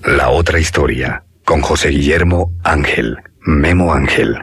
La otra historia, con José Guillermo Ángel, Memo Ángel.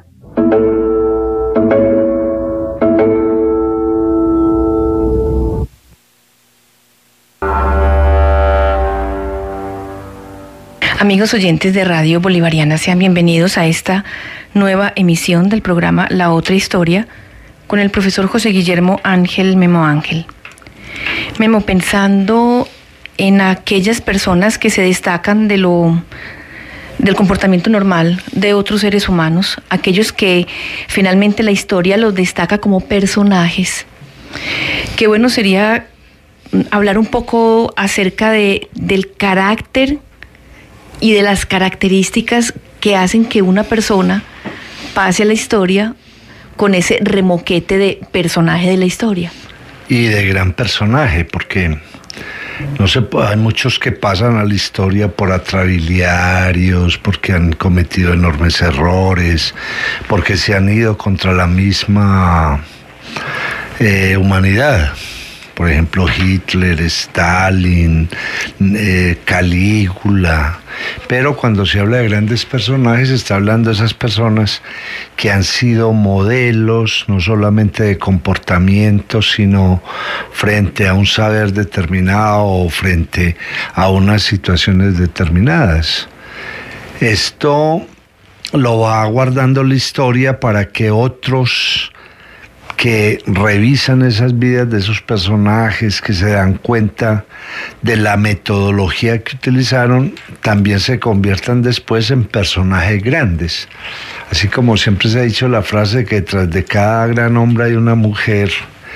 Amigos oyentes de Radio Bolivariana, sean bienvenidos a esta nueva emisión del programa La Otra Historia con el profesor José Guillermo Ángel, Memo Ángel. Memo, pensando en aquellas personas que se destacan del comportamiento normal de otros seres humanos, aquellos que finalmente la historia los destaca como personajes, qué bueno sería hablar un poco acerca del carácter y de las características que hacen que una persona pase a la historia con ese remoquete de personaje de la historia. Y de gran personaje, porque no sé, hay muchos que pasan a la historia por atrabiliarios, porque han cometido enormes errores, porque se han ido contra la misma humanidad. Por ejemplo, Hitler, Stalin, Calígula. Pero cuando se habla de grandes personajes, se está hablando de esas personas que han sido modelos, no solamente de comportamiento, sino frente a un saber determinado o frente a unas situaciones determinadas. Esto lo va guardando la historia para que otros que revisan esas vidas de esos personajes, que se dan cuenta de la metodología que utilizaron, también se conviertan después en personajes grandes. Así como siempre se ha dicho la frase que detrás de cada gran hombre hay una mujer,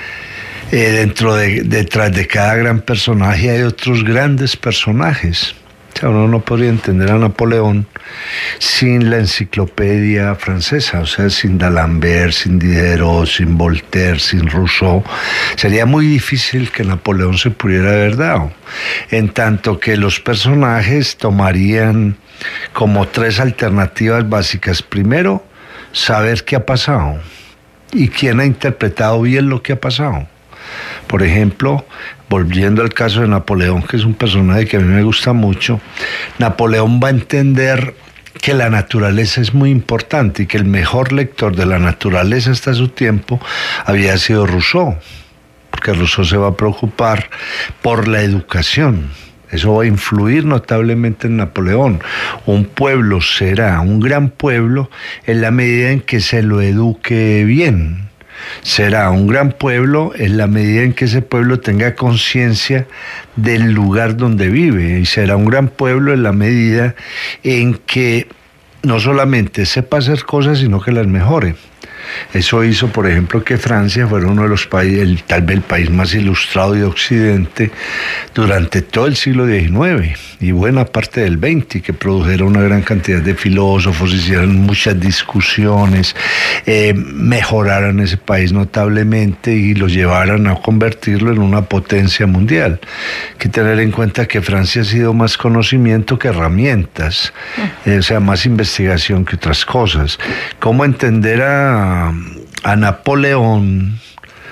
detrás de cada gran personaje hay otros grandes personajes. O sea, uno no podría entender a Napoleón sin la enciclopedia francesa, o sea, sin D'Alembert, sin Diderot, sin Voltaire, sin Rousseau. Sería muy difícil que Napoleón se pudiera haber dado, en tanto que los personajes tomarían como tres alternativas básicas. Primero, saber qué ha pasado y quién ha interpretado bien lo que ha pasado. Por ejemplo, volviendo al caso de Napoleón, que es un personaje que a mí me gusta mucho, Napoleón va a entender que la naturaleza es muy importante y que el mejor lector de la naturaleza hasta su tiempo había sido Rousseau, porque Rousseau se va a preocupar por la educación. Eso va a influir notablemente en Napoleón. Un pueblo será un gran pueblo en la medida en que se lo eduque bien. Será un gran pueblo en la medida en que ese pueblo tenga conciencia del lugar donde vive, y será un gran pueblo en la medida en que no solamente sepa hacer cosas, sino que las mejore. Eso hizo, por ejemplo, que Francia fuera uno de los países, tal vez el país más ilustrado de Occidente durante todo el siglo XIX y buena parte del XX, que produjera una gran cantidad de filósofos, hicieron muchas discusiones, mejoraran ese país notablemente y lo llevaran a convertirlo en una potencia mundial. Hay que tener en cuenta que Francia ha sido más conocimiento que herramientas, o sea, más investigación que otras cosas. ¿Cómo entender a Napoleón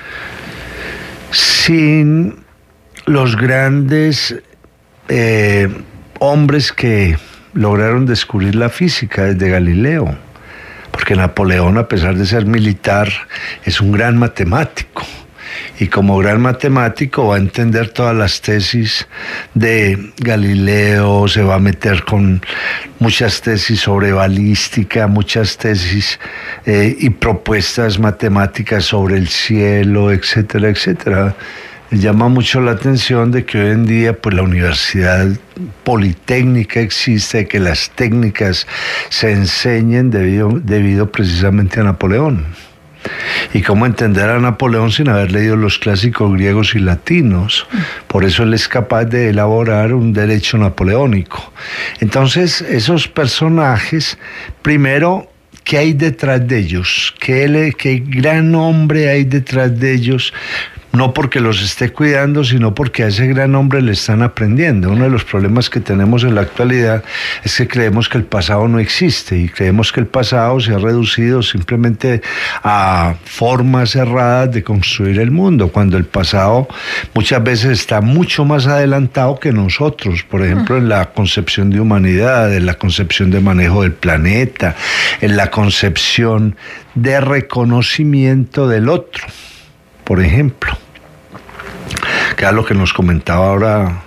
sin los grandes hombres que lograron descubrir la física desde Galileo? Porque Napoleón, a pesar de ser militar, es un gran matemático. Y como gran matemático va a entender todas las tesis de Galileo, se va a meter con muchas tesis sobre balística, muchas tesis y propuestas matemáticas sobre el cielo, etcétera, etcétera. Llama mucho la atención de que hoy en día pues la Universidad Politécnica existe, que las técnicas se enseñen debido precisamente a Napoleón. Y cómo entender a Napoleón sin haber leído los clásicos griegos y latinos. Por eso él es capaz de elaborar un derecho napoleónico. Entonces, esos personajes, primero, ¿qué hay detrás de ellos? ¿Qué gran hombre hay detrás de ellos? no porque los esté cuidando, sino porque a ese gran hombre le están aprendiendo. Uno de los problemas que tenemos en la actualidad es que creemos que el pasado no existe y creemos que el pasado se ha reducido simplemente a formas erradas de construir el mundo, cuando el pasado muchas veces está mucho más adelantado que nosotros, por ejemplo, en la concepción de humanidad, en la concepción de manejo del planeta, en la concepción de reconocimiento del otro, por ejemplo, que es lo que nos comentaba ahora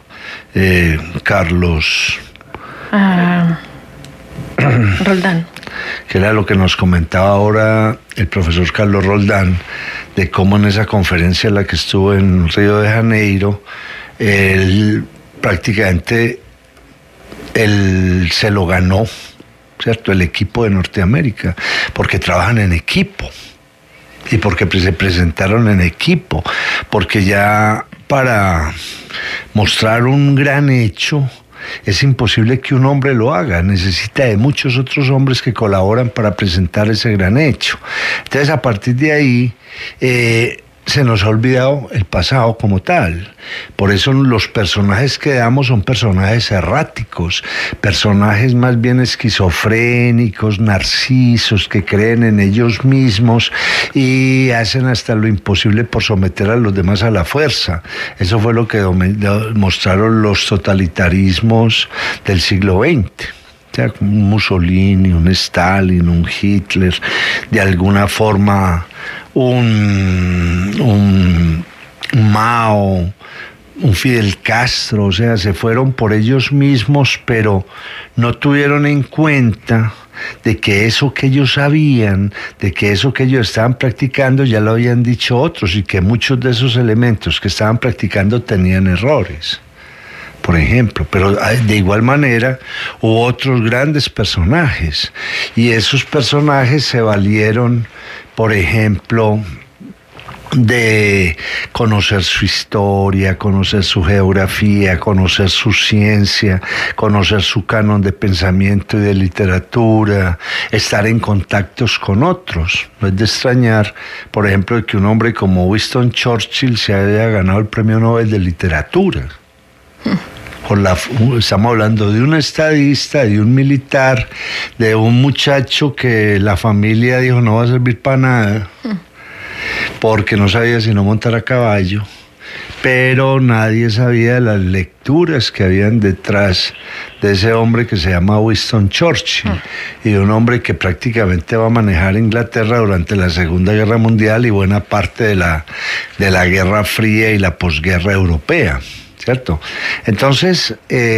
Carlos Roldán. Que era lo que nos comentaba ahora el profesor Carlos Roldán, de cómo en esa conferencia en la que estuvo en Río de Janeiro, él prácticamente se lo ganó, ¿cierto?, el equipo de Norteamérica, porque trabajan en equipo y porque se presentaron en equipo, porque ya para mostrar un gran hecho es imposible que un hombre lo haga, necesita de muchos otros hombres que colaboran para presentar ese gran hecho. Entonces, a partir de ahí, se nos ha olvidado el pasado como tal. Por eso los personajes que damos son personajes erráticos, personajes más bien esquizofrénicos, narcisos, que creen en ellos mismos y hacen hasta lo imposible por someter a los demás a la fuerza. Eso fue lo que mostraron los totalitarismos del siglo XX. O sea, un Mussolini, un Stalin, un Hitler, de alguna forma un Mao, un Fidel Castro, o sea, se fueron por ellos mismos, pero no tuvieron en cuenta de que eso que ellos sabían, de que eso que ellos estaban practicando ya lo habían dicho otros y que muchos de esos elementos que estaban practicando tenían errores, por ejemplo, pero de igual manera hubo otros grandes personajes y esos personajes se valieron, por ejemplo, de conocer su historia, conocer su geografía, conocer su ciencia, conocer su canon de pensamiento y de literatura, estar en contactos con otros. No es de extrañar, por ejemplo, que un hombre como Winston Churchill se haya ganado el Premio Nobel de Literatura. Estamos hablando de un estadista, de un militar, de un muchacho que la familia dijo no va a servir para nada, porque no sabía si no montar a caballo, pero nadie sabía de las lecturas que habían detrás de ese hombre que se llama Winston Churchill, y de un hombre que prácticamente va a manejar Inglaterra durante la Segunda Guerra Mundial y buena parte de la Guerra Fría y la posguerra europea, ¿cierto? Entonces,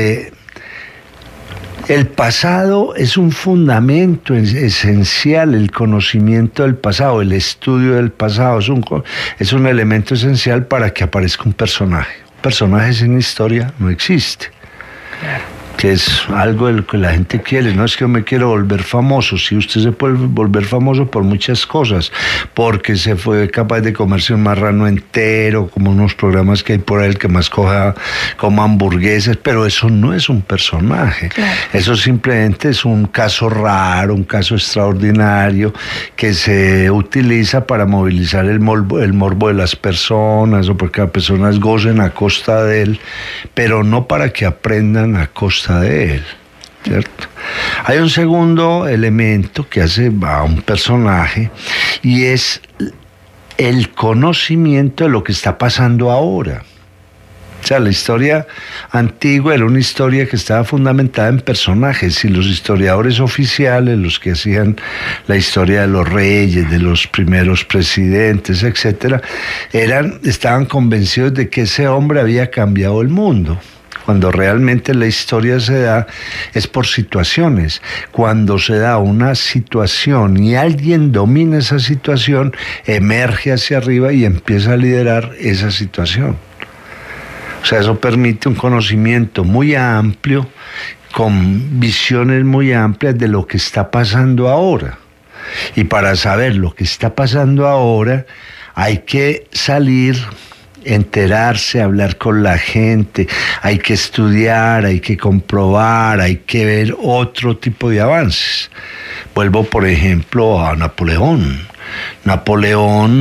el pasado es un fundamento esencial, el conocimiento del pasado, el estudio del pasado es un elemento esencial para que aparezca un personaje. Un personaje sin historia no existe. Claro. Que es algo de lo que la gente quiere. No es que yo me quiero volver famoso. Sí, usted se puede volver famoso por muchas cosas, porque se fue capaz de comerse un marrano entero, como unos programas que hay por ahí, el que más coma hamburguesas, pero eso no es un personaje. Claro. Eso simplemente es un caso raro, un caso extraordinario que se utiliza para movilizar el morbo de las personas, o porque las personas gocen a costa de él, pero no para que aprendan a costa de él, ¿cierto? Hay un segundo elemento que hace a un personaje y es el conocimiento de lo que está pasando ahora. O sea, la historia antigua era una historia que estaba fundamentada en personajes, y los historiadores oficiales, los que hacían la historia de los reyes, de los primeros presidentes, etcétera, estaban convencidos de que ese hombre había cambiado el mundo. Cuando realmente la historia se da es por situaciones. Cuando se da una situación y alguien domina esa situación, emerge hacia arriba y empieza a liderar esa situación. O sea, eso permite un conocimiento muy amplio, con visiones muy amplias de lo que está pasando ahora. Y para saber lo que está pasando ahora, hay que salir, enterarse, hablar con la gente, hay que estudiar, hay que comprobar, hay que ver otro tipo de avances. Vuelvo, por ejemplo, a Napoleón. Napoleón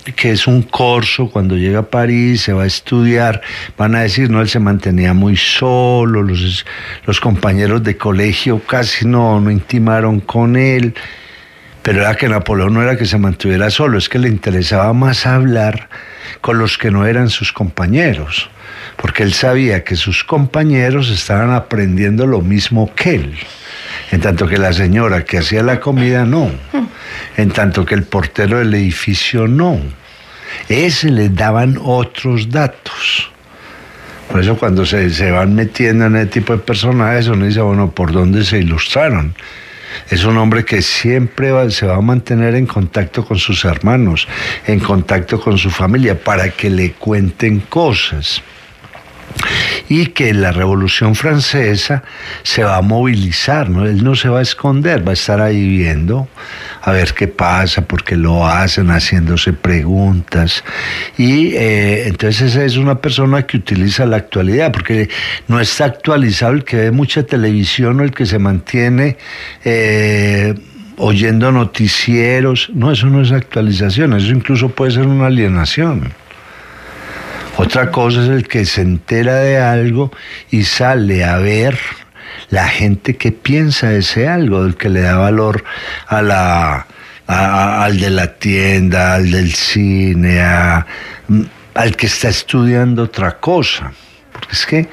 que es un corso, cuando llega a París, se va a estudiar, van a decir, no, él se mantenía muy solo, los compañeros de colegio casi no intimaron con él, pero era que Napoleón no era que se mantuviera solo, es que le interesaba más hablar con los que no eran sus compañeros, porque él sabía que sus compañeros estaban aprendiendo lo mismo que él. En tanto que la señora que hacía la comida, no. En tanto que el portero del edificio, no. Ese les daban otros datos. Por eso cuando se van metiendo en ese tipo de personajes, uno dice, bueno, ¿por dónde se ilustraron? Es un hombre que siempre se va a mantener en contacto con sus hermanos, en contacto con su familia, para que le cuenten cosas. Y que la Revolución Francesa se va a movilizar, ¿no? Él no se va a esconder, va a estar ahí viendo a ver qué pasa, por qué lo hacen, haciéndose preguntas. Y entonces esa es una persona que utiliza la actualidad, porque no está actualizado el que ve mucha televisión o el que se mantiene oyendo noticieros. No, eso no es actualización, eso incluso puede ser una alienación. Otra cosa es el que se entera de algo y sale a ver la gente que piensa ese algo, el que le da valor a al de la tienda, al del cine, al que está estudiando otra cosa. Porque es que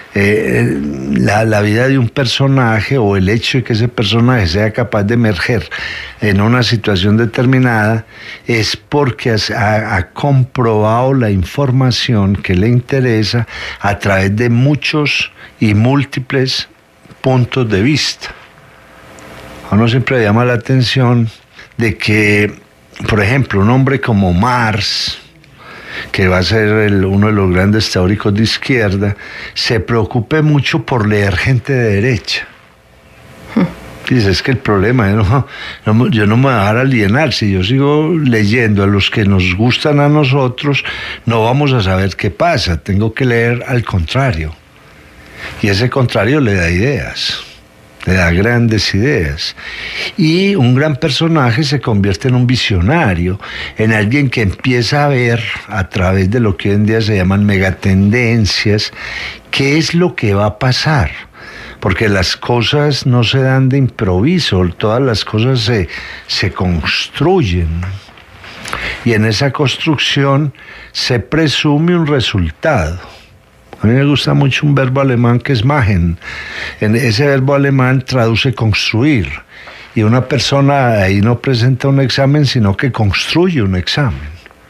la vida de un personaje o el hecho de que ese personaje sea capaz de emerger en una situación determinada es porque ha comprobado la información que le interesa a través de muchos y múltiples puntos de vista. A uno siempre llama la atención de que, por ejemplo, un hombre como Marx, que va a ser uno de los grandes teóricos de izquierda, se preocupe mucho por leer gente de derecha. Dice, es que el problema, yo no me voy a dejar alienar, si yo sigo leyendo a los que nos gustan a nosotros, no vamos a saber qué pasa, tengo que leer al contrario. Y ese contrario le da ideas. Le da grandes ideas. Y un gran personaje se convierte en un visionario, en alguien que empieza a ver a través de lo que hoy en día se llaman megatendencias, qué es lo que va a pasar. Porque las cosas no se dan de improviso, todas las cosas se construyen. Y en esa construcción se presume un resultado. A mí me gusta mucho un verbo alemán que es machen. En ese verbo alemán traduce construir. Y una persona ahí no presenta un examen, sino que construye un examen.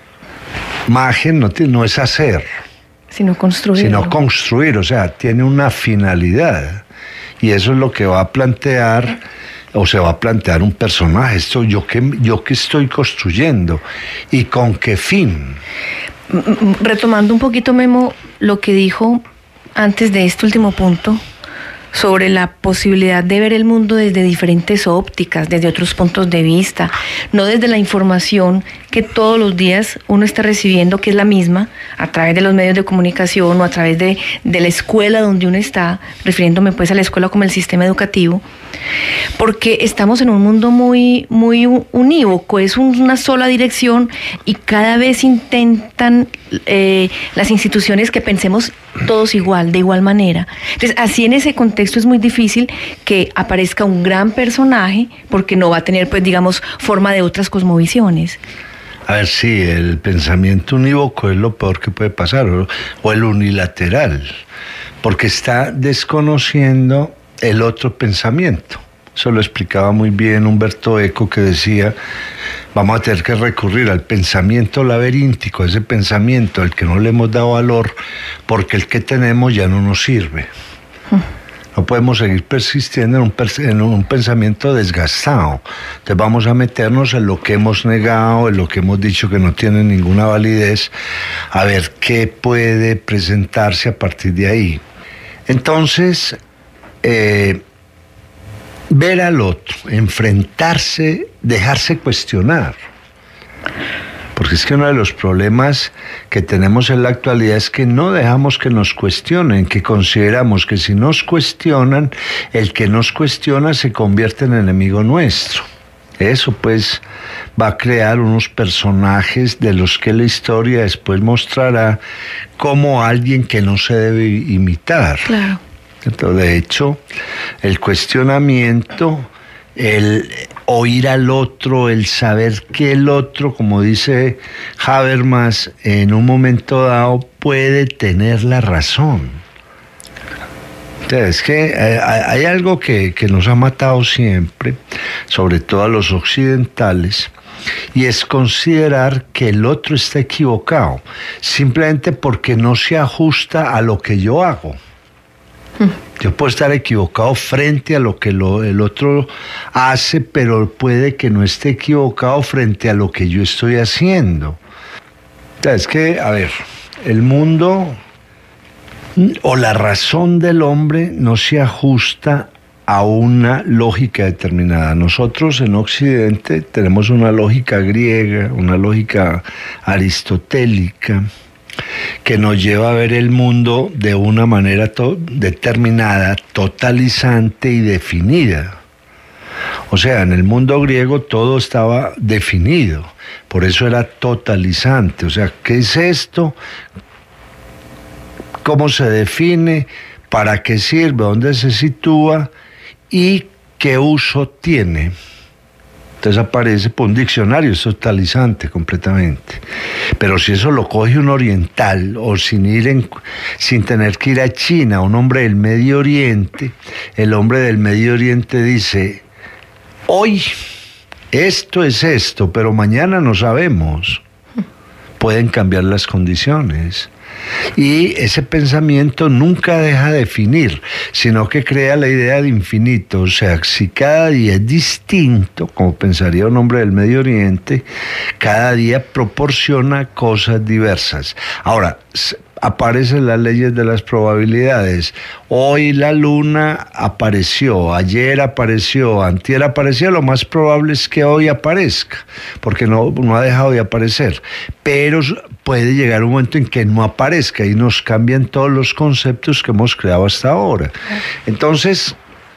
Machen no es hacer, sino construir. Sino construir, o sea, tiene una finalidad. Y eso es lo que va a plantear, o se va a plantear un personaje. Esto yo que estoy construyendo y con qué fin. Retomando un poquito, Memo, lo que dijo antes de este último punto sobre la posibilidad de ver el mundo desde diferentes ópticas, desde otros puntos de vista, no desde la información que todos los días uno está recibiendo, que es la misma, a través de los medios de comunicación o a través de la escuela donde uno está, refiriéndome pues a la escuela como el sistema educativo, porque estamos en un mundo muy, muy unívoco, es una sola dirección y cada vez intentan las instituciones que pensemos todos igual, de igual manera. Entonces, así en ese contexto es muy difícil que aparezca un gran personaje porque no va a tener, pues digamos, forma de otras cosmovisiones. A ver, sí, el pensamiento unívoco es lo peor que puede pasar, o el unilateral, porque está desconociendo el otro pensamiento. Eso lo explicaba muy bien Humberto Eco, que decía, vamos a tener que recurrir al pensamiento laberíntico, ese pensamiento al que no le hemos dado valor, porque el que tenemos ya no nos sirve. No podemos seguir persistiendo en un pensamiento desgastado. Entonces vamos a meternos en lo que hemos negado, en lo que hemos dicho que no tiene ninguna validez, a ver qué puede presentarse a partir de ahí. Entonces, ver al otro, enfrentarse, dejarse cuestionar. Porque es que uno de los problemas que tenemos en la actualidad es que no dejamos que nos cuestionen, que consideramos que si nos cuestionan, el que nos cuestiona se convierte en enemigo nuestro. Eso pues va a crear unos personajes de los que la historia después mostrará como alguien que no se debe imitar. Claro. Entonces, de hecho, el cuestionamiento, el oír al otro, el saber que el otro, como dice Habermas, en un momento dado puede tener la razón. Es que hay algo que nos ha matado siempre, sobre todo a los occidentales, y es considerar que el otro está equivocado, simplemente porque no se ajusta a lo que yo hago. Yo puedo estar equivocado frente a lo que el otro hace, pero puede que no esté equivocado frente a lo que yo estoy haciendo. Es que, a ver, el mundo o la razón del hombre no se ajusta a una lógica determinada. Nosotros en Occidente tenemos una lógica griega, una lógica aristotélica, que nos lleva a ver el mundo de una manera determinada, totalizante y definida. O sea, en el mundo griego todo estaba definido, por eso era totalizante. O sea, ¿qué es esto? ¿Cómo se define? ¿Para qué sirve? ¿Dónde se sitúa? ¿Y qué uso tiene? Entonces aparece por un diccionario, es totalizante completamente. Pero si eso lo coge un oriental, o sin tener que ir a China, un hombre del Medio Oriente, el hombre del Medio Oriente dice, hoy esto es esto, pero mañana no sabemos. Pueden cambiar las condiciones. Y ese pensamiento nunca deja de definir, sino que crea la idea de infinito. O sea, si cada día es distinto, como pensaría un hombre del Medio Oriente, cada día proporciona cosas diversas. Ahora, aparecen las leyes de las probabilidades. Hoy la luna apareció, ayer apareció, antier apareció, lo más probable es que hoy aparezca, porque no ha dejado de aparecer. Pero puede llegar un momento en que no aparezca y nos cambian todos los conceptos que hemos creado hasta ahora. Entonces,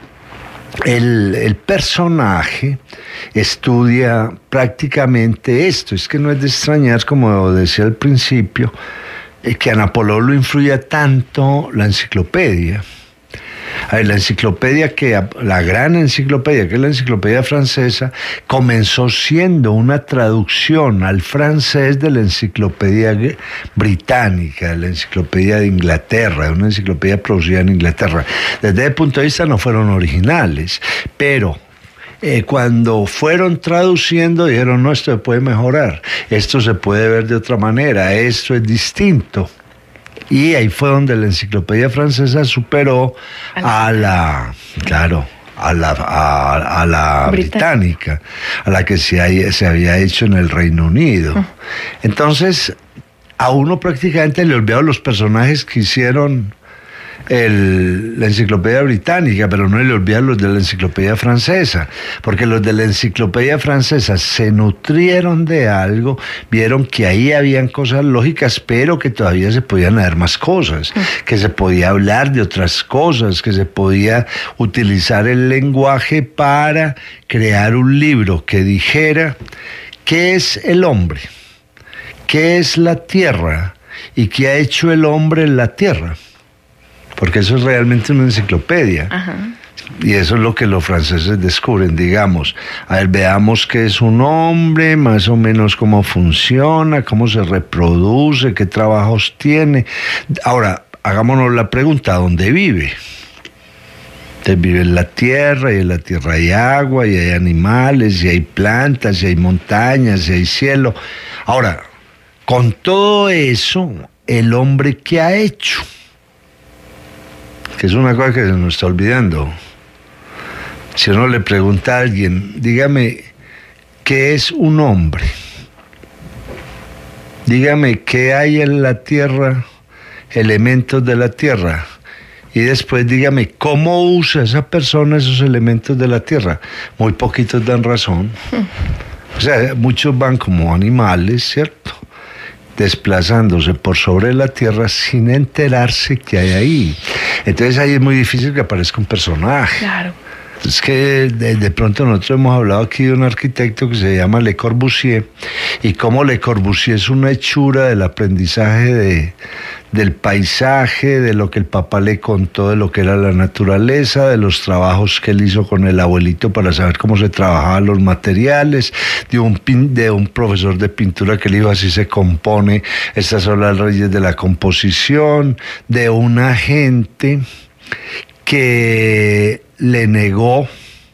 el personaje estudia prácticamente esto. Es que no es de extrañar, como decía al principio, que a Napoleón lo influya tanto la enciclopedia. A ver, la enciclopedia, la gran enciclopedia, que es la enciclopedia francesa, comenzó siendo una traducción al francés de la enciclopedia británica, de la enciclopedia de Inglaterra, de una enciclopedia producida en Inglaterra. Desde ese punto de vista no fueron originales, pero cuando fueron traduciendo dijeron, no, esto se puede mejorar, esto se puede ver de otra manera, esto es distinto. Y ahí fue donde la enciclopedia francesa superó a la británica, a la que se había hecho en el Reino Unido. Entonces, a uno prácticamente le olvidaron los personajes que hicieron la enciclopedia británica, pero no le olvidan los de la enciclopedia francesa, porque los de la enciclopedia francesa se nutrieron de algo, vieron que ahí habían cosas lógicas, pero que todavía se podían hacer más cosas, que se podía hablar de otras cosas, que se podía utilizar el lenguaje para crear un libro que dijera qué es el hombre, qué es la tierra y qué ha hecho el hombre en la tierra. Porque eso es realmente una enciclopedia. Ajá. Y eso es lo que los franceses descubren, digamos. A ver, veamos qué es un hombre, más o menos cómo funciona, cómo se reproduce, qué trabajos tiene. Ahora, hagámonos la pregunta, ¿dónde vive? Entonces vive en la tierra, y en la tierra hay agua, y hay animales, y hay plantas, y hay montañas, y hay cielo. Ahora, con todo eso, ¿el hombre qué ha hecho? Que es una cosa que se nos está olvidando. Si uno le pregunta a alguien, dígame, ¿qué es un hombre? Dígame, ¿qué hay en la tierra, elementos de la tierra? Y después dígame, ¿cómo usa esa persona esos elementos de la tierra? Muy poquitos dan razón. O sea, muchos van como animales, ¿cierto?, desplazándose por sobre la tierra sin enterarse que hay ahí. Entonces ahí es muy difícil que aparezca un personaje. Claro. Es que de pronto nosotros hemos hablado aquí de un arquitecto que se llama Le Corbusier, y cómo Le Corbusier es una hechura del aprendizaje del paisaje, de lo que el papá le contó de lo que era la naturaleza, de los trabajos que él hizo con el abuelito para saber cómo se trabajaban los materiales, de un profesor de pintura que le dijo así se compone, estas son las leyes de la composición, de una gente que le negó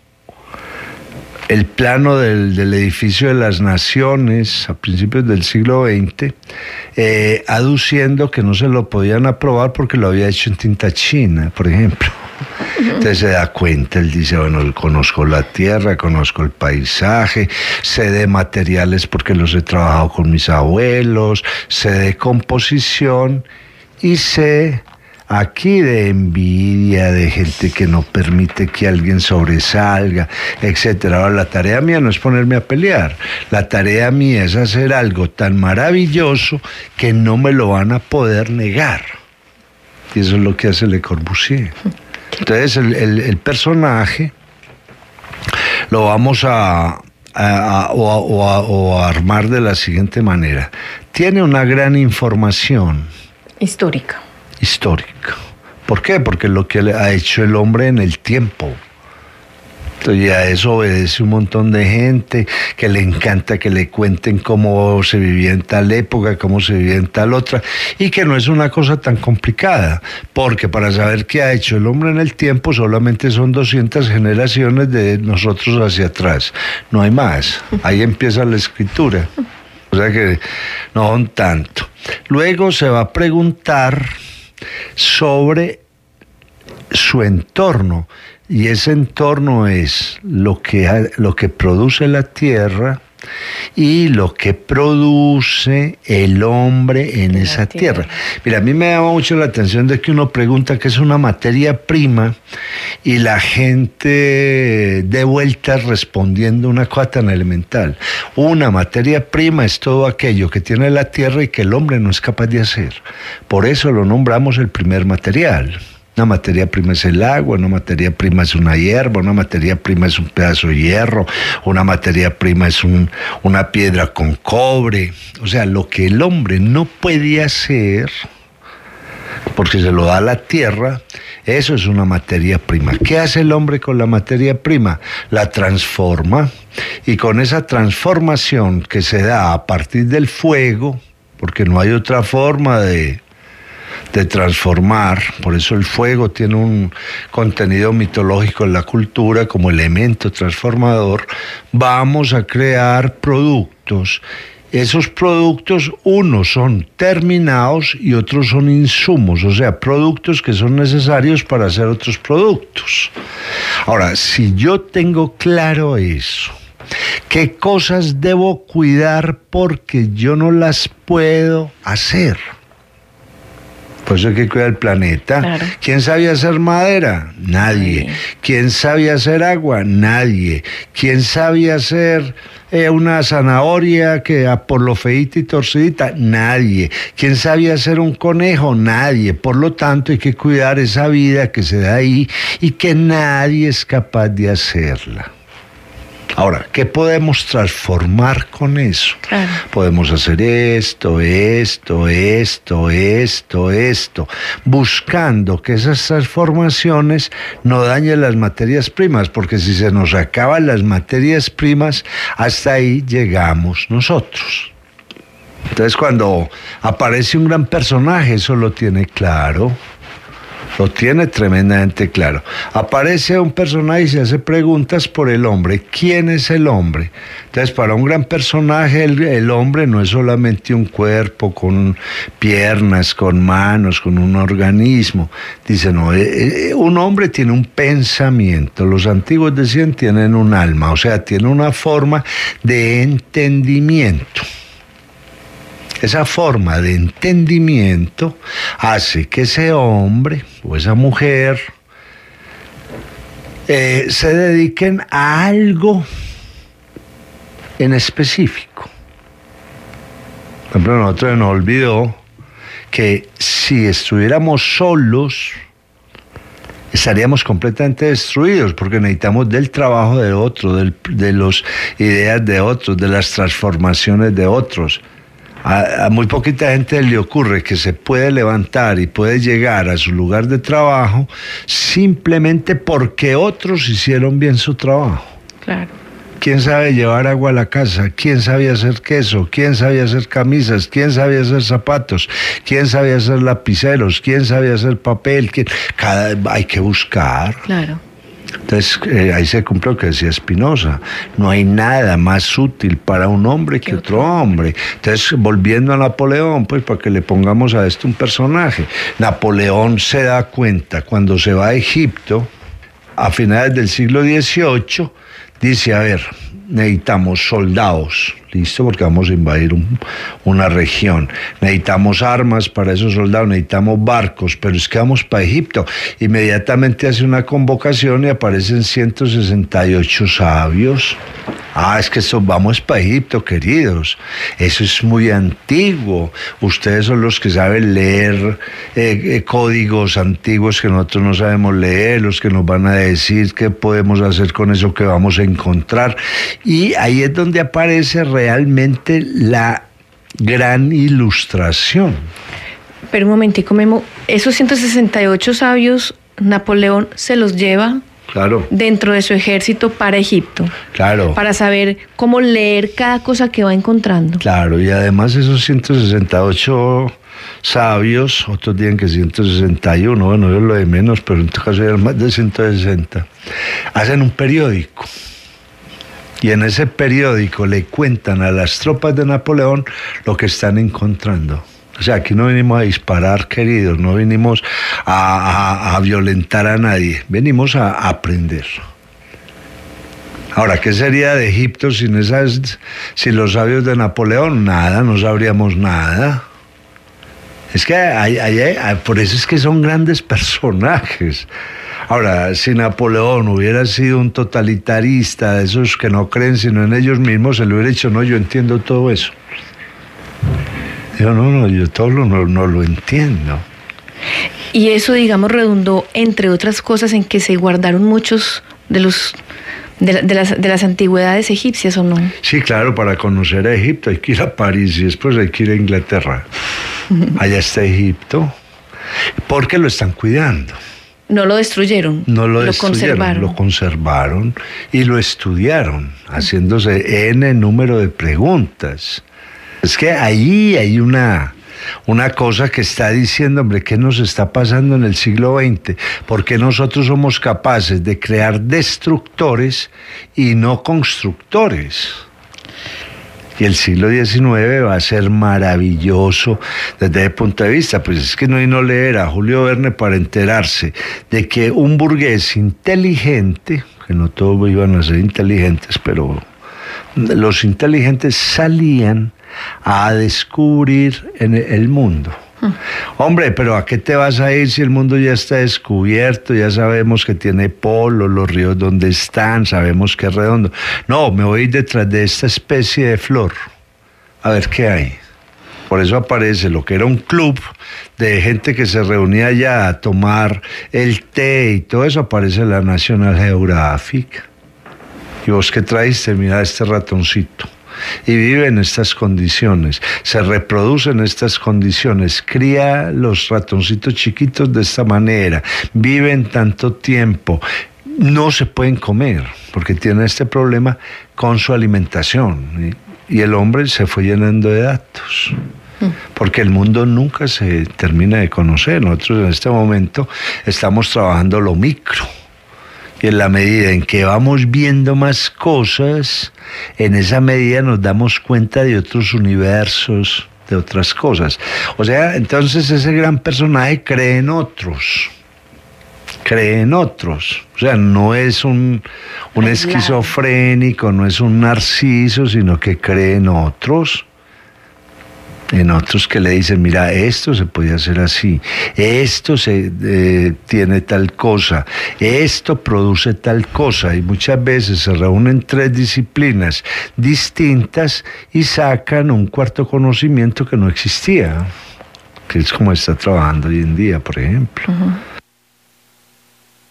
el plano del edificio de las naciones a principios del siglo XX, aduciendo que no se lo podían aprobar porque lo había hecho en tinta china, por ejemplo. Entonces se da cuenta, él dice, bueno, conozco la tierra, conozco el paisaje, sé de materiales porque los he trabajado con mis abuelos, sé de composición y sé aquí de envidia, de gente que no permite que alguien sobresalga, etcétera. Ahora, la tarea mía no es ponerme a pelear, la tarea mía es hacer algo tan maravilloso que no me lo van a poder negar. Y eso es lo que hace Le Corbusier. Entonces, el personaje lo vamos a armar de la siguiente manera. Tiene una gran información histórica. ¿Por qué? Porque lo que ha hecho el hombre en el tiempo. Entonces a eso obedece un montón de gente que le encanta que le cuenten cómo se vivía en tal época, cómo se vivía en tal otra, y que no es una cosa tan complicada, porque para saber qué ha hecho el hombre en el tiempo solamente son 200 generaciones de nosotros hacia atrás. No hay más. Ahí empieza la escritura. O sea que no son tanto. Luego se va a preguntar sobre su entorno, y ese entorno es lo que produce la tierra y lo que produce el hombre en esa tierra. Mira, a mí me llama mucho la atención de que uno pregunta qué es una materia prima y la gente de vuelta respondiendo una cosa tan elemental. Una materia prima es todo aquello que tiene la tierra y que el hombre no es capaz de hacer. Por eso lo nombramos el primer material. Una materia prima es el agua, una materia prima es una hierba, una materia prima es un pedazo de hierro, una materia prima es una piedra con cobre. O sea, lo que el hombre no puede hacer, porque se lo da la tierra, eso es una materia prima. ¿Qué hace el hombre con la materia prima? La transforma, y con esa transformación que se da a partir del fuego, porque no hay otra forma de transformar, por eso el fuego tiene un contenido mitológico en la cultura como elemento transformador, vamos a crear productos. Esos productos, unos son terminados y otros son insumos, o sea, productos que son necesarios para hacer otros productos. Ahora, si yo tengo claro eso, ¿qué cosas debo cuidar porque yo no las puedo hacer? Por eso hay que cuidar el planeta. Claro. ¿Quién sabía hacer madera? Nadie. ¿Quién sabía hacer agua? Nadie. ¿Quién sabía hacer una zanahoria que por lo feíta y torcidita? Nadie. ¿Quién sabía hacer un conejo? Nadie. Por lo tanto, hay que cuidar esa vida que se da ahí y que nadie es capaz de hacerla. Ahora, ¿qué podemos transformar con eso? Claro. Podemos hacer esto, buscando que esas transformaciones no dañen las materias primas, porque si se nos acaban las materias primas, hasta ahí llegamos nosotros. Entonces, cuando aparece un gran personaje, eso lo tiene claro. Lo tiene tremendamente claro. Aparece un personaje y se hace preguntas por el hombre. ¿Quién es el hombre? Entonces, para un gran personaje, el hombre no es solamente un cuerpo con piernas, con manos, con un organismo. Dice, no, un hombre tiene un pensamiento. Los antiguos decían, tienen un alma, o sea, tiene una forma de entendimiento. Esa forma de entendimiento hace que ese hombre o esa mujer se dediquen a algo en específico. Por ejemplo, a nosotros nos olvidó que si estuviéramos solos, estaríamos completamente destruidos, porque necesitamos del trabajo de otro, de las ideas de otros, de las transformaciones de otros. A muy poquita gente le ocurre que se puede levantar y puede llegar a su lugar de trabajo simplemente porque otros hicieron bien su trabajo. Claro. ¿Quién sabe llevar agua a la casa? ¿Quién sabe hacer queso? ¿Quién sabe hacer camisas? ¿Quién sabe hacer zapatos? ¿Quién sabe hacer lapiceros? ¿Quién sabe hacer papel? Hay que buscar. Claro. Entonces, ahí se cumple lo que decía Spinoza. No hay nada más útil para un hombre que otro hombre. Entonces, volviendo a Napoleón, pues para que le pongamos a esto un personaje. Napoleón se da cuenta cuando se va a Egipto, a finales del siglo XVIII, dice, a ver, necesitamos soldados, ¿listo? Porque vamos a invadir una región. Necesitamos armas para esos soldados, necesitamos barcos, pero es que vamos para Egipto. Inmediatamente hace una convocación y aparecen 168 sabios. Es que vamos para Egipto, queridos. Eso es muy antiguo. Ustedes son los que saben leer códigos antiguos que nosotros no sabemos leer, los que nos van a decir qué podemos hacer con eso que vamos a encontrar. Y ahí es donde aparece realmente la gran ilustración. Pero un momentico, Memo, esos 168 sabios, Napoleón se los lleva... Claro. Dentro de su ejército para Egipto. Claro. Para saber cómo leer cada cosa que va encontrando. Claro, y además esos 168 sabios, otros digan que 161, bueno, yo lo de menos, pero en todo caso eran más de 160, hacen un periódico. Y en ese periódico le cuentan a las tropas de Napoleón lo que están encontrando. O sea, aquí no venimos a disparar, queridos, no venimos a violentar a nadie, venimos a aprender. Ahora, ¿qué sería de Egipto sin los sabios de Napoleón? Nada, no sabríamos nada. Es que por eso es que son grandes personajes. Ahora, si Napoleón hubiera sido un totalitarista, de esos que no creen sino en ellos mismos, se le hubiera dicho, no, yo entiendo todo eso. Yo todo no lo entiendo. Y eso, digamos, redundó, entre otras cosas, en que se guardaron muchos de las antigüedades egipcias, ¿o no? Sí, claro, para conocer a Egipto hay que ir a París y después hay que ir a Inglaterra. Allá está Egipto, porque lo están cuidando. No lo destruyeron, lo conservaron. Lo conservaron y lo estudiaron, haciéndose N número de preguntas. Es que ahí hay una cosa que está diciendo, hombre, ¿qué nos está pasando en el siglo XX? ¿Por qué nosotros somos capaces de crear destructores y no constructores? Y el siglo XIX va a ser maravilloso desde ese punto de vista. Pues es que no hay no leer a Julio Verne para enterarse de que un burgués inteligente, que no todos iban a ser inteligentes, pero los inteligentes salían a descubrir en el mundo. Hombre, pero ¿a qué te vas a ir si el mundo ya está descubierto? Ya sabemos que tiene polos, los ríos donde están, sabemos que es redondo. No, me voy a ir detrás de esta especie de flor, a ver qué hay. Por eso aparece lo que era un club de gente que se reunía allá a tomar el té y todo eso, aparece la National Geographic. ¿Y vos qué traíste? Mira este ratoncito. Y vive en estas condiciones, se reproduce en estas condiciones, cría los ratoncitos chiquitos de esta manera, viven tanto tiempo, no se pueden comer porque tienen este problema con su alimentación. Y el hombre se fue llenando de datos. Porque el mundo nunca se termina de conocer. Nosotros en este momento estamos trabajando lo micro. Y en la medida en que vamos viendo más cosas, en esa medida nos damos cuenta de otros universos, de otras cosas. O sea, entonces ese gran personaje cree en otros. O sea, no es un esquizofrénico, no es un narciso, sino que cree en otros. En otros que le dicen, mira, esto se puede hacer así, esto tiene tal cosa, esto produce tal cosa, y muchas veces se reúnen tres disciplinas distintas y sacan un cuarto conocimiento que no existía, que es como está trabajando hoy en día, por ejemplo.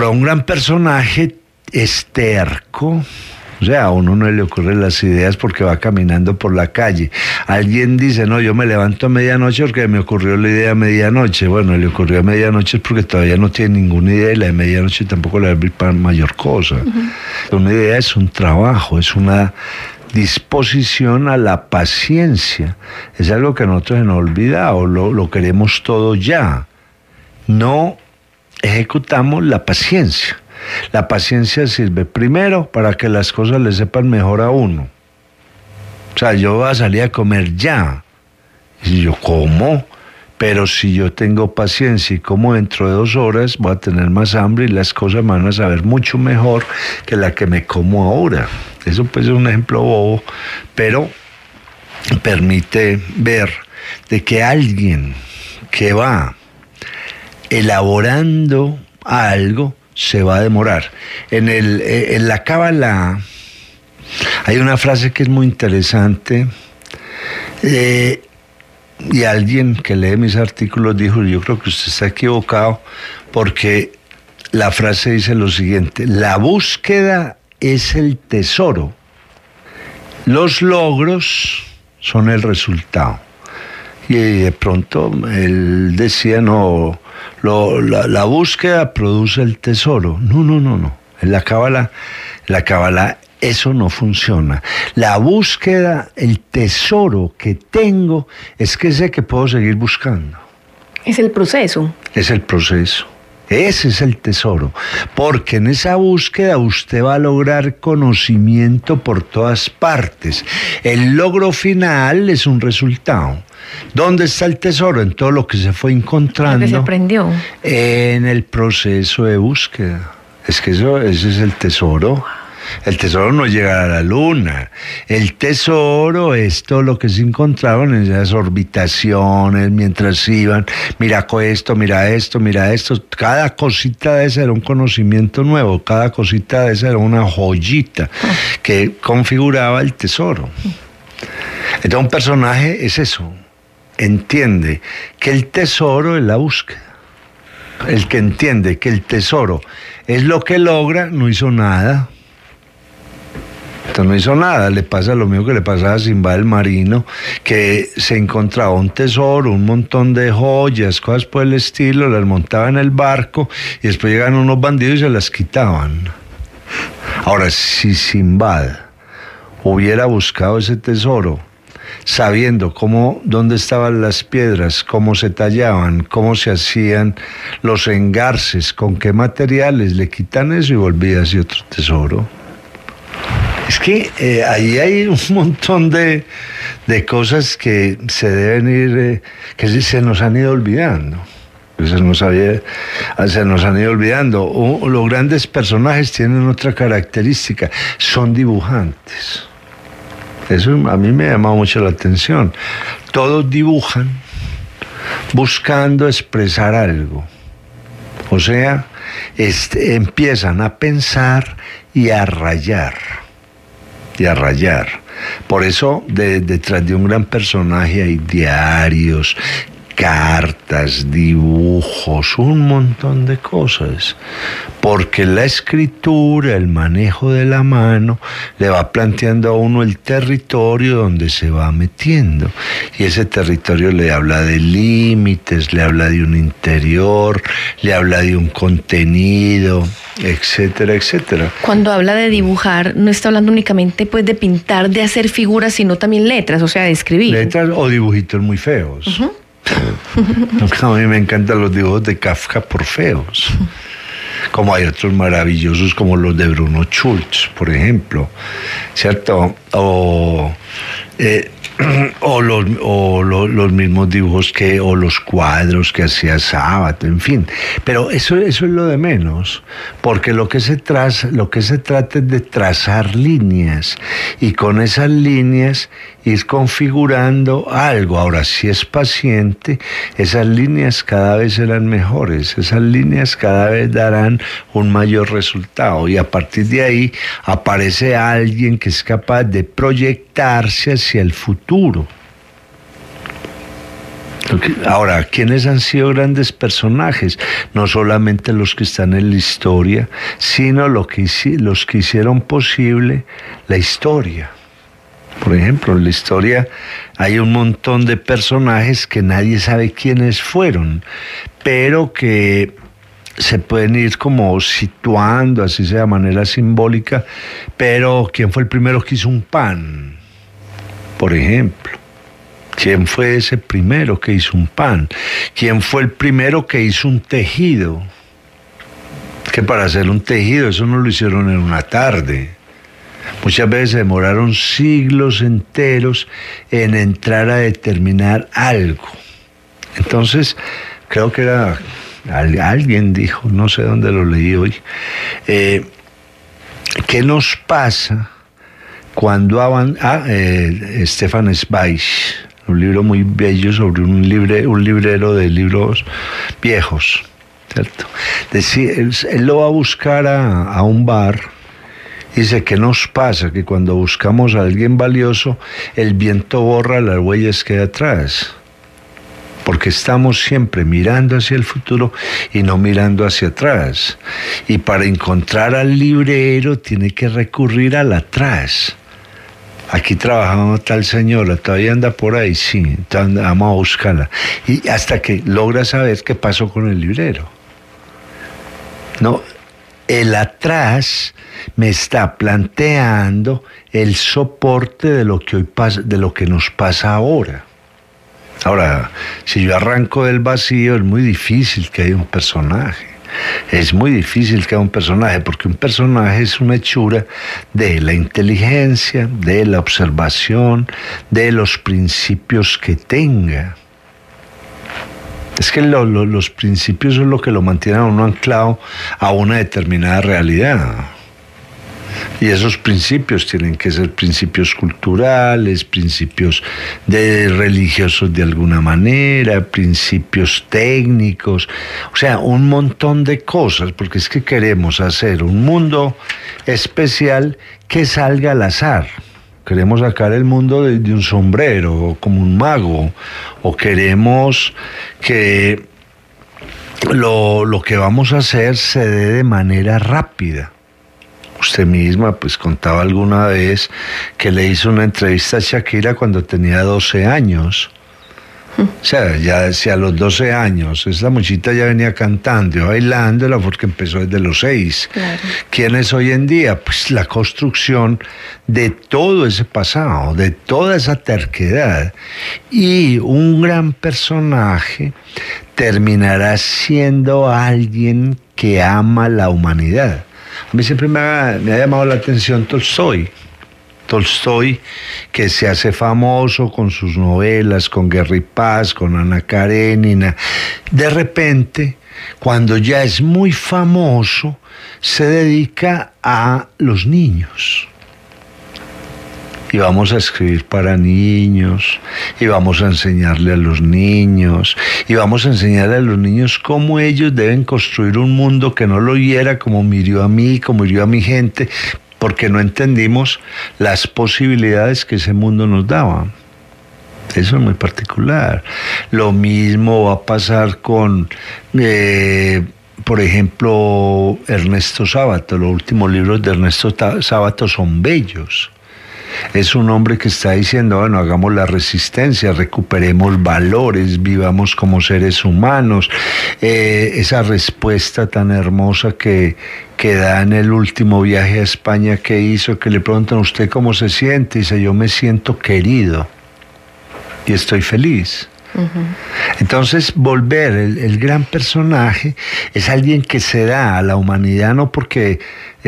Pero un gran personaje es terco. O sea, a uno no le ocurren las ideas porque va caminando por la calle. Alguien dice, no, yo me levanto a medianoche porque me ocurrió la idea a medianoche. Bueno, le ocurrió a medianoche es porque todavía no tiene ninguna idea y la de medianoche tampoco le va a servir para mayor cosa. Una idea es un trabajo, es una disposición a la paciencia. Es algo que nosotros se nos ha olvidado, lo queremos todo ya. No ejecutamos la paciencia. La paciencia sirve primero para que las cosas le sepan mejor a uno. O sea, yo voy a salir a comer ya. Y yo, ¿cómo? Pero si yo tengo paciencia y como dentro de 2 horas, voy a tener más hambre y las cosas me van a saber mucho mejor que la que me como ahora. Eso pues es un ejemplo bobo, pero permite ver de que alguien que va elaborando algo se va a demorar. En la Cábala hay una frase que es muy interesante, y alguien que lee mis artículos dijo, yo creo que usted está equivocado, porque la frase dice lo siguiente: la búsqueda es el tesoro, los logros son el resultado. Y de pronto él decía, no, la búsqueda produce el tesoro. No. En la Cábala eso no funciona. La búsqueda, el tesoro que tengo, es que sé que puedo seguir buscando. Es el proceso. Es el proceso. Ese es el tesoro, porque en esa búsqueda usted va a lograr conocimiento por todas partes. El logro final es un resultado. ¿Dónde está el tesoro? En todo lo que se fue encontrando. Lo que se aprendió. En el proceso de búsqueda. Es que ese es el tesoro. El tesoro no llega a la luna. El tesoro es todo lo que se encontraban en esas orbitaciones mientras iban. Mira esto, mira esto, mira esto. Cada cosita de esa era un conocimiento nuevo. Cada cosita de esa era una joyita que configuraba el tesoro. Entonces un personaje es eso. Entiende que el tesoro es la búsqueda. El que entiende que el tesoro es lo que logra, no hizo nada. No hizo nada, le pasa lo mismo que le pasaba a Simbad el marino, que se encontraba un tesoro, un montón de joyas, cosas por el estilo, las montaba en el barco y después llegaban unos bandidos y se las quitaban. Ahora, si Simbad hubiera buscado ese tesoro, sabiendo dónde estaban las piedras, cómo se tallaban, cómo se hacían los engarces, con qué materiales, le quitan eso y volvía así otro tesoro. Es que ahí hay un montón de cosas que se deben ir, que se nos han ido olvidando. Se nos han ido olvidando. Los grandes personajes tienen otra característica, son dibujantes. Eso a mí me ha llamado mucho la atención. Todos dibujan buscando expresar algo. O sea, empiezan a pensar y a rayar. Por eso, detrás de un gran personaje hay diarios, cartas, dibujos, un montón de cosas. Porque la escritura, el manejo de la mano, le va planteando a uno el territorio donde se va metiendo. Y ese territorio le habla de límites, le habla de un interior, le habla de un contenido, etcétera, etcétera. Cuando habla de dibujar, no está hablando únicamente pues de pintar, de hacer figuras, sino también letras, o sea, de escribir. Letras o dibujitos muy feos. Uh-huh. A mí me encantan los dibujos de Kafka por feos. Como hay otros maravillosos como los de Bruno Schulz, por ejemplo, ¿cierto? O los mismos dibujos o los cuadros que hacía Sábato, en fin. Pero eso es lo de menos, porque lo que se trata es de trazar líneas y con esas líneas ir configurando algo. Ahora, si es paciente, esas líneas cada vez serán mejores, esas líneas cada vez darán un mayor resultado y a partir de ahí aparece alguien que es capaz de proyectarse hacia el futuro. Ahora, ¿quiénes han sido grandes personajes? No solamente los que están en la historia, sino los que hicieron posible la historia. Por ejemplo, en la historia hay un montón de personajes que nadie sabe quiénes fueron, pero que se pueden ir como situando, así sea de manera simbólica. Pero ¿quién fue el primero que hizo un pan? Por ejemplo. ¿Quién fue ese primero que hizo un pan? ¿Quién fue el primero que hizo un tejido? Que para hacer un tejido, eso no lo hicieron en una tarde. Muchas veces demoraron siglos enteros en entrar a determinar algo. Entonces, creo que era alguien dijo, no sé dónde lo leí hoy, ¿qué nos pasa cuando Stefan Zweig, un libro muy bello sobre un librero de libros viejos, ¿cierto? Él lo va a buscar a un bar. Dice, ¿qué nos pasa? Que cuando buscamos a alguien valioso, el viento borra las huellas que hay atrás. Porque estamos siempre mirando hacia el futuro y no mirando hacia atrás. Y para encontrar al librero tiene que recurrir al atrás. Aquí trabajaba tal señora, todavía anda por ahí, sí, entonces vamos a buscarla. Y hasta que logra saber qué pasó con el librero. No, el atrás me está planteando el soporte de lo que hoy pasa, de lo que nos pasa ahora. Ahora, si yo arranco del vacío, es muy difícil que haya un personaje. Es muy difícil que haya un personaje, porque un personaje es una hechura de la inteligencia, de la observación, de los principios que tenga. Es que los principios son lo que lo mantienen a uno anclado a una determinada realidad. Y esos principios tienen que ser principios culturales, principios religiosos de alguna manera, principios técnicos, o sea, un montón de cosas, porque es que queremos hacer un mundo especial que salga al azar. Queremos sacar el mundo de un sombrero, como un mago, o queremos que lo que vamos a hacer se dé de manera rápida. Usted misma pues contaba alguna vez que le hizo una entrevista a Shakira cuando tenía 12 años. O sea, ya decía a los 12 años, esa muchita ya venía cantando y bailándola porque empezó desde los 6. Claro. ¿Quién es hoy en día? Pues la construcción de todo ese pasado, de toda esa terquedad. Y un gran personaje terminará siendo alguien que ama la humanidad. A mí siempre me ha llamado la atención Tolstoy, que se hace famoso con sus novelas, con Guerra y Paz, con Ana Karenina. De repente, cuando ya es muy famoso, se dedica a los niños. Y vamos a escribir para niños, y vamos a enseñarle a los niños, y vamos a enseñarle a los niños cómo ellos deben construir un mundo que no lo hiera como me hirió a mí, como hirió a mi gente, porque no entendimos las posibilidades que ese mundo nos daba. Eso es muy particular. Lo mismo va a pasar con, por ejemplo, Ernesto Sábato. Los últimos libros de Ernesto Sábato son bellos. Es un hombre que está diciendo, bueno, hagamos la resistencia, recuperemos valores, vivamos como seres humanos. Esa respuesta tan hermosa que da en el último viaje a España que hizo, que le preguntan a usted cómo se siente, y dice, yo me siento querido y estoy feliz. Entonces, volver, el gran personaje es alguien que se da a la humanidad, no porque,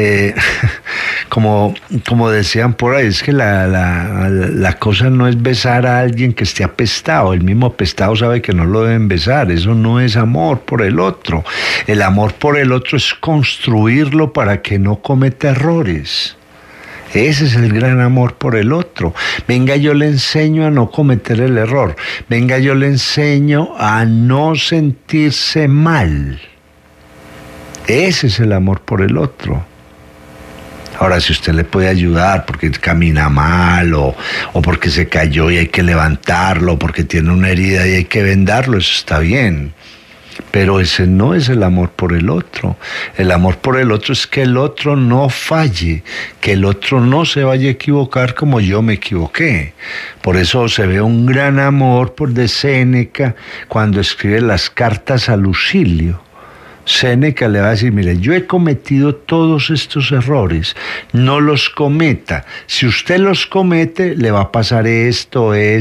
como decían por ahí, es que la cosa no es besar a alguien que esté apestado. El mismo apestado sabe que no lo deben besar. Eso no es amor por el otro. El amor por el otro es construirlo para que no cometa errores. Ese es el gran amor por el otro. Venga, yo le enseño a no cometer el error. Venga, yo le enseño a no sentirse mal. Ese es el amor por el otro. Ahora, si usted le puede ayudar porque camina mal o porque se cayó y hay que levantarlo, o porque tiene una herida y hay que vendarlo, eso está bien. Pero ese no es el amor por el otro. El amor por el otro es que el otro no falle, que el otro no se vaya a equivocar como yo me equivoqué. Por eso se ve un gran amor por de Séneca cuando escribe las cartas a Lucilio. Séneca le va a decir, mire, yo he cometido todos estos errores, no los cometa. Si usted los comete, le va a pasar esto y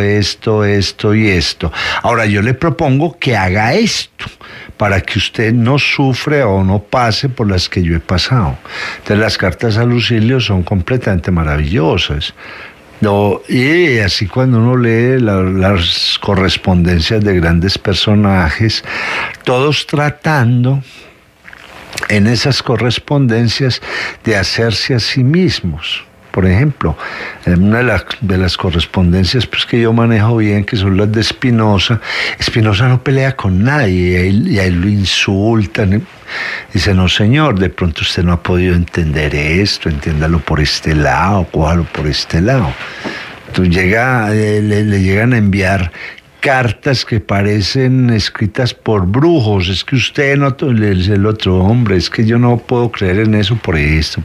esto. Ahora yo le propongo que haga esto para que usted no sufra o no pase por las que yo he pasado. Entonces las cartas a Lucilio son completamente maravillosas. No, y así cuando uno lee las correspondencias de grandes personajes, todos tratando en esas correspondencias de hacerse a sí mismos. Por ejemplo, en una de las correspondencias pues, que yo manejo bien, que son las de Spinoza, Spinoza no pelea con nadie y a él lo insultan. Dice, no señor, de pronto usted no ha podido entender esto, entiéndalo por este lado, cójalo por este lado. Entonces le llegan a enviar cartas que parecen escritas por brujos. Es que usted no, le dice el otro, hombre, es que yo no puedo creer en eso por esto.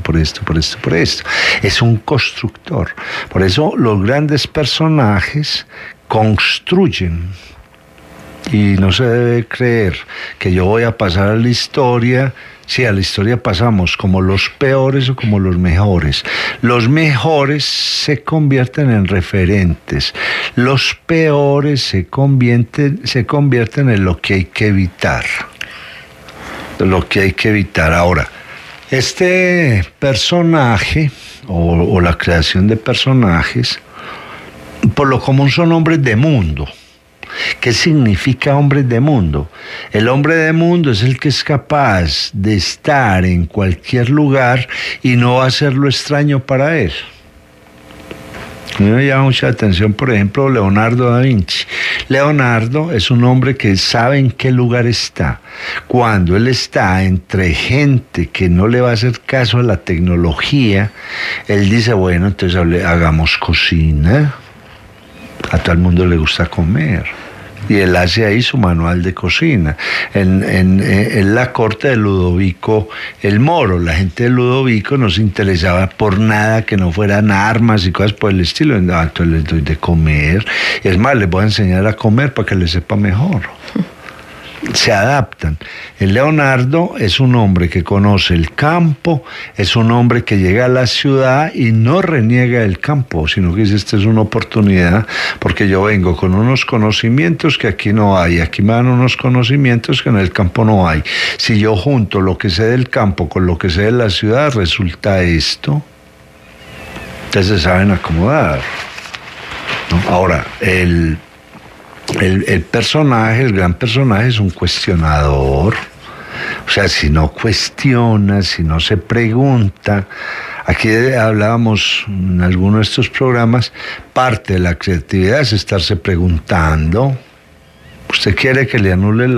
Es un constructor. Por eso los grandes personajes construyen. Y no se debe creer que yo voy a pasar a la historia. Sí, a la historia pasamos como los peores o como los mejores. Los mejores se convierten en referentes. Los peores se convierten en lo que hay que evitar. Lo que hay que evitar. Ahora, este personaje o la creación de personajes, por lo común son hombres de mundo. ¿Qué significa hombre de mundo? El hombre de mundo es el que es capaz de estar en cualquier lugar y no hacerlo extraño para él. A mí me llama mucha atención, por ejemplo, Leonardo da Vinci. Leonardo es un hombre que sabe en qué lugar está. Cuando él está entre gente que no le va a hacer caso a la tecnología, él dice, bueno, entonces hagamos cocina. A todo el mundo le gusta comer. Y él hace ahí su manual de cocina. En la corte de Ludovico el Moro, la gente de Ludovico no se interesaba por nada que no fueran armas y cosas por el estilo. Entonces les doy de comer. Y es más, les voy a enseñar a comer para que les sepa mejor. Se adaptan. El Leonardo es un hombre que conoce el campo, es un hombre que llega a la ciudad y no reniega el campo, sino que dice, esta es una oportunidad porque yo vengo con unos conocimientos que aquí no hay, aquí me dan unos conocimientos que en el campo no hay. Si yo junto lo que sé del campo con lo que sé de la ciudad, resulta esto. Entonces se saben acomodar, ¿no? Ahora, el personaje, el gran personaje es un cuestionador. O sea, si no cuestiona, si no se pregunta, aquí hablábamos en alguno de estos programas, parte de la creatividad es estarse preguntando. Usted quiere que le anule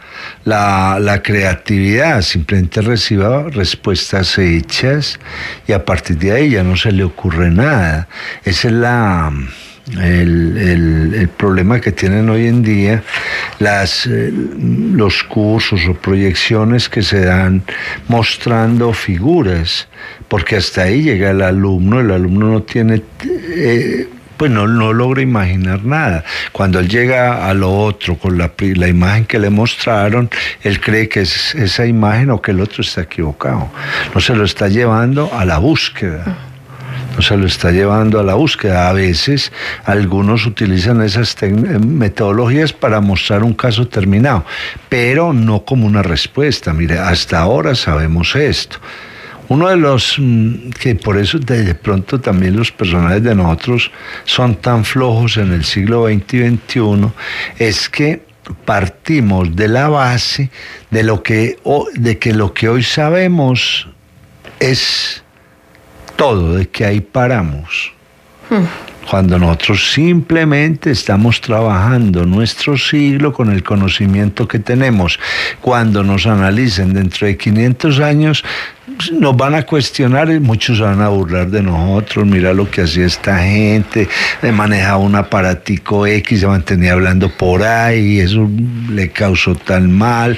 la creatividad, simplemente reciba respuestas hechas y a partir de ahí ya no se le ocurre nada. Esa es el problema que tienen hoy en día los cursos o proyecciones que se dan mostrando figuras, porque hasta ahí llega el alumno no tiene pues no logra imaginar nada. Cuando él llega a lo otro con la imagen que le mostraron, él cree que es esa imagen o que el otro está equivocado. No se lo está llevando a la búsqueda. No se lo está llevando a la búsqueda. A veces algunos utilizan esas metodologías para mostrar un caso terminado, pero no como una respuesta. Mire, hasta ahora sabemos esto. Uno de los que por eso de pronto también los personajes de nosotros son tan flojos en el siglo XX y XXI es que partimos de la base de que lo que hoy sabemos es todo, de que ahí paramos. cuando nosotros simplemente estamos trabajando nuestro siglo con el conocimiento que tenemos. Cuando nos analicen dentro de 500 años, nos van a cuestionar y muchos van a burlar de nosotros. Mira lo que hacía esta gente, manejaba un aparatico X, se mantenía hablando por ahí, y eso le causó tal mal.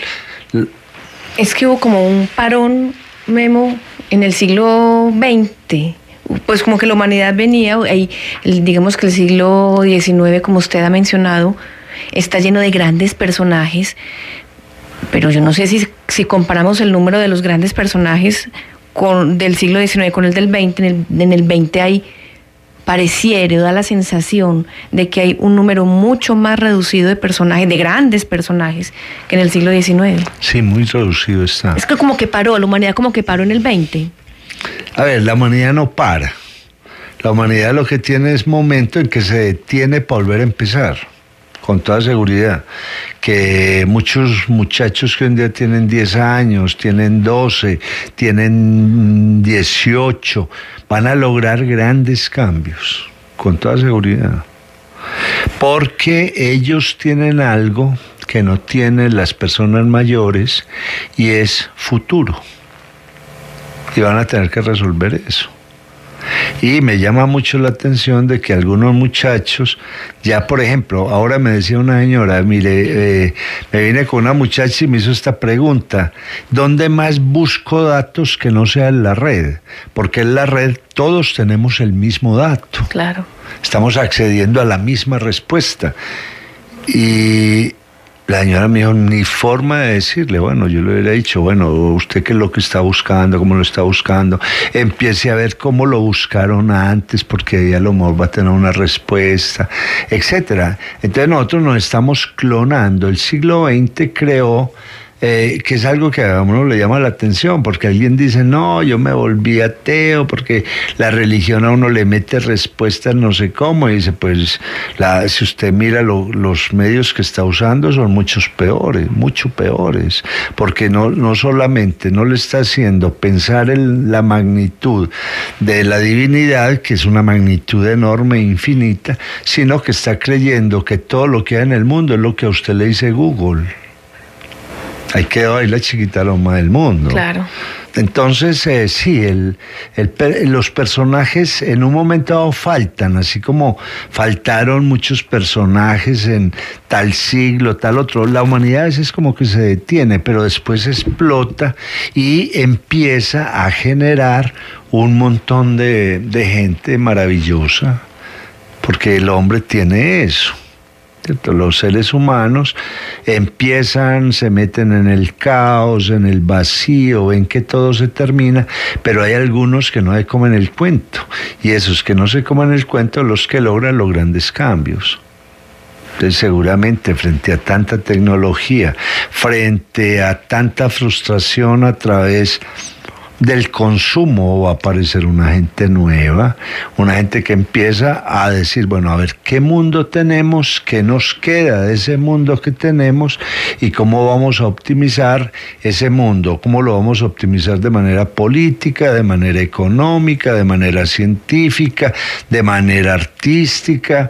Es que hubo como un parón, Memo, en el siglo XX. Pues como que la humanidad venía, digamos que el siglo XIX, como usted ha mencionado, está lleno de grandes personajes, pero yo no sé si comparamos el número de los grandes personajes del siglo XIX con el del XX, en el XX hay, pareciera, da la sensación de que hay un número mucho más reducido de personajes, de grandes personajes, que en el siglo XIX. Sí, muy reducido está. Es que como que paró, la humanidad como que paró en el XX. A ver, la humanidad no para. La humanidad lo que tiene es momento en que se detiene para volver a empezar, con toda seguridad. Que muchos muchachos que hoy en día tienen 10 años, tienen 12, tienen 18, van a lograr grandes cambios, con toda seguridad. Porque ellos tienen algo que no tienen las personas mayores y es futuro. Y van a tener que resolver eso. Y me llama mucho la atención de que algunos muchachos, ya por ejemplo, ahora me decía una señora, mire, me vine con una muchacha y me hizo esta pregunta: ¿dónde más busco datos que no sea en la red? Porque en la red todos tenemos el mismo dato. Claro. Estamos accediendo a la misma respuesta. Y la señora me dijo, ni forma de decirle. Bueno, yo le hubiera dicho, bueno, usted qué es lo que está buscando, cómo lo está buscando, empiece a ver cómo lo buscaron antes, porque ahí a lo mejor va a tener una respuesta, etcétera. Entonces nosotros nos estamos clonando. El siglo XX creó, que es algo que a uno le llama la atención, porque alguien dice, no, yo me volví ateo, porque la religión a uno le mete respuestas no sé cómo, y dice, pues, si usted mira los medios que está usando son mucho peores, porque no solamente no le está haciendo pensar en la magnitud de la divinidad, que es una magnitud enorme e infinita, sino que está creyendo que todo lo que hay en el mundo es lo que a usted le dice Google. Ahí quedó ahí la chiquita loma del mundo. Claro. Entonces, sí, los personajes en un momento dado faltan, así como faltaron muchos personajes en tal siglo, tal otro. La humanidad a veces como que se detiene, pero después explota y empieza a generar un montón de gente maravillosa, porque el hombre tiene eso. Los seres humanos se meten en el caos, en el vacío, ven que todo se termina, pero hay algunos que no se comen el cuento, y esos que no se comen el cuento son los que logran los grandes cambios. Entonces, seguramente frente a tanta tecnología, frente a tanta frustración a través del consumo, va a aparecer una gente nueva, una gente que empieza a decir, bueno, a ver, ¿qué mundo tenemos? ¿Qué nos queda de ese mundo que tenemos? ¿Y cómo vamos a optimizar ese mundo? ¿Cómo lo vamos a optimizar de manera política, de manera económica, de manera científica, de manera artística,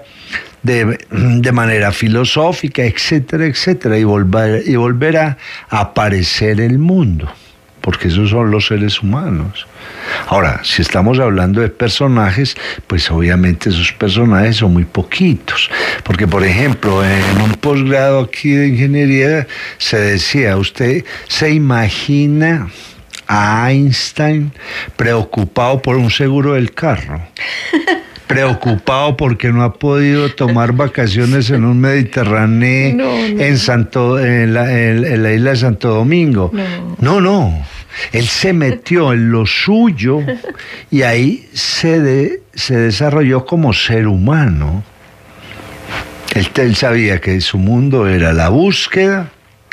de manera filosófica, etcétera, etcétera? Y volverá a aparecer el mundo, porque esos son los seres humanos. Ahora, si estamos hablando de personajes, pues obviamente esos personajes son muy poquitos, porque por ejemplo, en un posgrado aquí de ingeniería se decía, ¿usted se imagina a Einstein preocupado por un seguro del carro? Preocupado porque no ha podido tomar vacaciones en un Mediterráneo, en la isla de Santo Domingo. No. Él se metió en lo suyo y ahí se desarrolló como ser humano. Él sabía que su mundo era la búsqueda,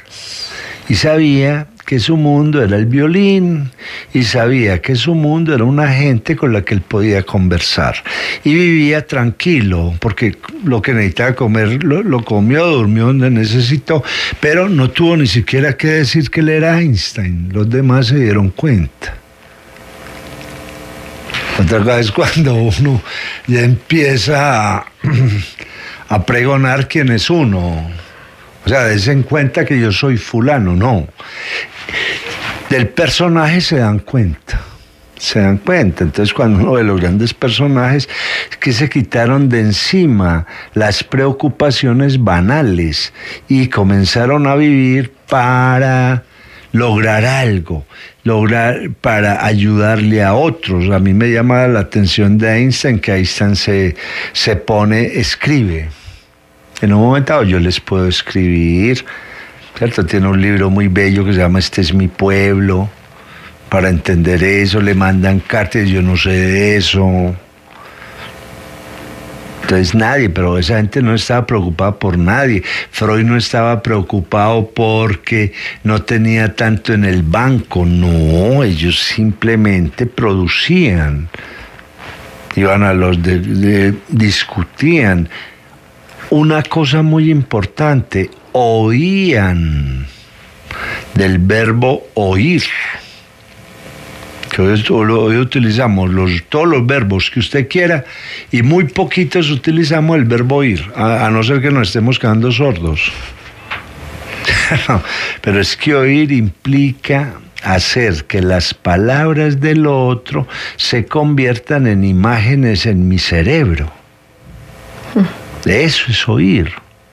y sabía que su mundo era el violín, y sabía que su mundo era una gente con la que él podía conversar, y vivía tranquilo, porque lo que necesitaba comer lo comió, durmió donde necesitó, pero no tuvo ni siquiera que decir que él era Einstein. Los demás se dieron cuenta. Otra cosa es cuando uno ya empieza a pregonar quién es uno. O sea, des en cuenta que yo soy fulano, no. Del personaje se dan cuenta. Entonces, cuando uno ve los grandes personajes, es que se quitaron de encima las preocupaciones banales y comenzaron a vivir para lograr algo, para ayudarle a otros. A mí me llama la atención de Einstein, que Einstein se pone, escribe. En un momento dado yo les puedo escribir, ¿cierto? Tiene un libro muy bello que se llama Este es mi pueblo. Para entender eso, le mandan cartas, yo no sé de eso. Entonces nadie, pero esa gente no estaba preocupada por nadie. Freud no estaba preocupado porque no tenía tanto en el banco. No, ellos simplemente producían. Iban a discutían. Una cosa muy importante, oían, del verbo oír. Que hoy utilizamos todos los verbos que usted quiera y muy poquitos utilizamos el verbo oír, a no ser que nos estemos quedando sordos. Pero es que oír implica hacer que las palabras del otro se conviertan en imágenes en mi cerebro. Eso es oír.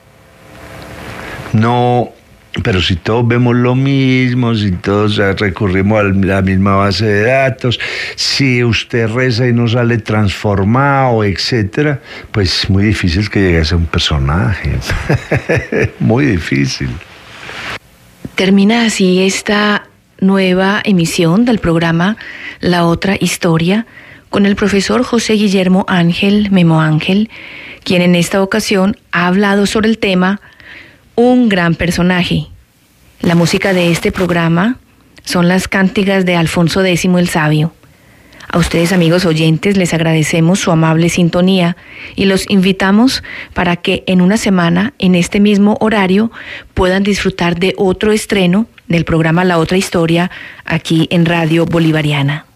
No, pero si todos vemos lo mismo, si todos recurrimos a la misma base de datos, si usted reza y no sale transformado, etcétera, pues es muy difícil que llegue a ser un personaje. Muy difícil. Termina así esta nueva emisión del programa La Otra Historia con el profesor José Guillermo Ángel Memo Ángel, quien en esta ocasión ha hablado sobre el tema Un gran personaje. La música de este programa son las cántigas de Alfonso X el Sabio. A ustedes, amigos oyentes, les agradecemos su amable sintonía y los invitamos para que en una semana, en este mismo horario, puedan disfrutar de otro estreno del programa La Otra Historia aquí en Radio Bolivariana.